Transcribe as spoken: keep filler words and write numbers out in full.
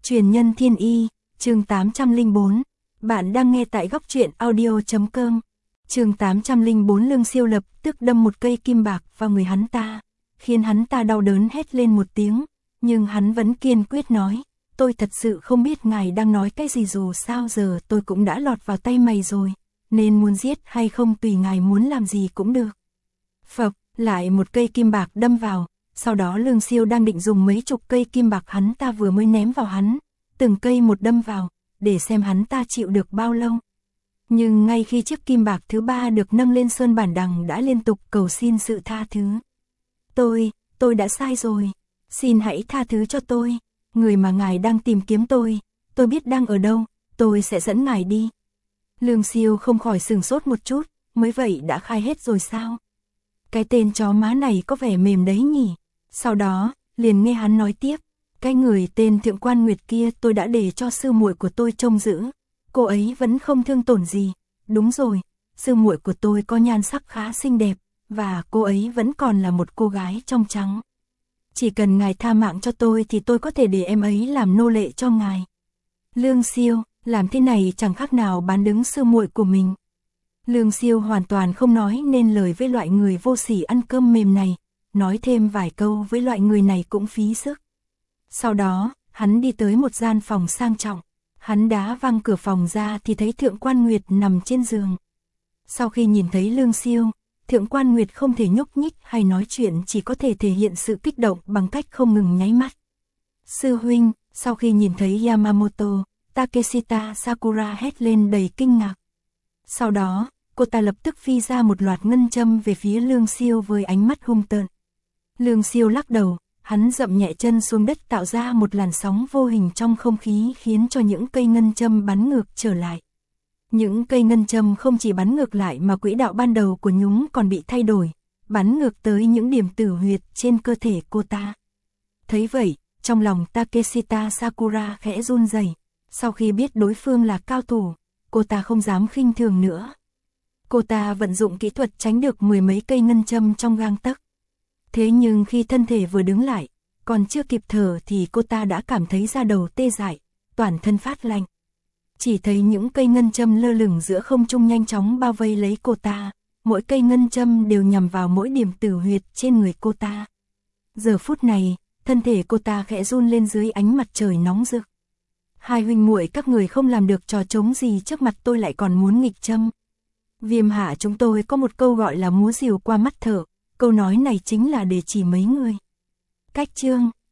Truyền nhân thiên y, chương tám trăm lẻ bốn. Bạn đang nghe tại góc truyện audio chấm com. Chương tám trăm lẻ bốn. Lương Siêu lập tức đâm một cây kim bạc vào người hắn ta, khiến hắn ta đau đớn hét lên một tiếng, nhưng hắn vẫn kiên quyết nói, tôi thật sự không biết ngài đang nói cái gì, dù sao giờ tôi cũng đã lọt vào tay mày rồi, nên muốn giết hay không tùy ngài muốn làm gì cũng được. Phập, lại một cây kim bạc đâm vào, sau đó Lương Siêu đang định dùng mấy chục cây kim bạc hắn ta vừa mới ném vào hắn, từng cây một đâm vào, để xem hắn ta chịu được bao lâu. Nhưng ngay khi chiếc kim bạc thứ ba được nâng lên, Sơn Bản Đằng đã liên tục cầu xin sự tha thứ. Tôi, tôi đã sai rồi, xin hãy tha thứ cho tôi, người mà ngài đang tìm kiếm tôi, tôi biết đang ở đâu, tôi sẽ dẫn ngài đi. Lương Siêu không khỏi sửng sốt một chút, mới vậy đã khai hết rồi sao? Cái tên chó má này có vẻ mềm đấy nhỉ? Sau đó, liền nghe hắn nói tiếp, cái người tên Thượng Quan Nguyệt kia tôi đã để cho sư muội của tôi trông giữ, cô ấy vẫn không thương tổn gì. Đúng rồi, sư muội của tôi có nhan sắc khá xinh đẹp, và cô ấy vẫn còn là một cô gái trong trắng. Chỉ cần ngài tha mạng cho tôi thì tôi có thể để em ấy làm nô lệ cho ngài. Lương Siêu, làm thế này chẳng khác nào bán đứng sư muội của mình. Lương Siêu hoàn toàn không nói nên lời với loại người vô sỉ ăn cơm mềm này, nói thêm vài câu với loại người này cũng phí sức. Sau đó, hắn đi tới một gian phòng sang trọng, hắn đá văng cửa phòng ra thì thấy Thượng Quan Nguyệt nằm trên giường. Sau khi nhìn thấy Lương Siêu, Thượng Quan Nguyệt không thể nhúc nhích hay nói chuyện, chỉ có thể thể hiện sự kích động bằng cách không ngừng nháy mắt. Sư huynh, sau khi nhìn thấy Yamamoto, Takeshita Sakura hét lên đầy kinh ngạc. Sau đó, cô ta lập tức phi ra một loạt ngân châm về phía Lương Siêu với ánh mắt hung tợn. Lương Siêu lắc đầu, hắn dậm nhẹ chân xuống đất tạo ra một làn sóng vô hình trong không khí khiến cho những cây ngân châm bắn ngược trở lại. Những cây ngân châm không chỉ bắn ngược lại mà quỹ đạo ban đầu của chúng còn bị thay đổi, bắn ngược tới những điểm tử huyệt trên cơ thể cô ta. Thấy vậy, trong lòng Takeshita Sakura khẽ run rẩy. Sau khi biết đối phương là cao thủ, cô ta không dám khinh thường nữa. Cô ta vận dụng kỹ thuật tránh được mười mấy cây ngân châm trong gang tấc. Thế nhưng khi thân thể vừa đứng lại, còn chưa kịp thở thì cô ta đã cảm thấy da đầu tê dại, toàn thân phát lạnh. Chỉ thấy những cây ngân châm lơ lửng giữa không trung nhanh chóng bao vây lấy cô ta, mỗi cây ngân châm đều nhằm vào mỗi điểm tử huyệt trên người cô ta. Giờ phút này, thân thể cô ta khẽ run lên dưới ánh mặt trời nóng rực. Hai huynh muội các người không làm được trò trống gì trước mặt tôi lại còn muốn nghịch châm. Viêm Hạ chúng tôi có một câu gọi là múa rìu qua mắt thợ, câu nói này chính là để chỉ mấy người. Cách chương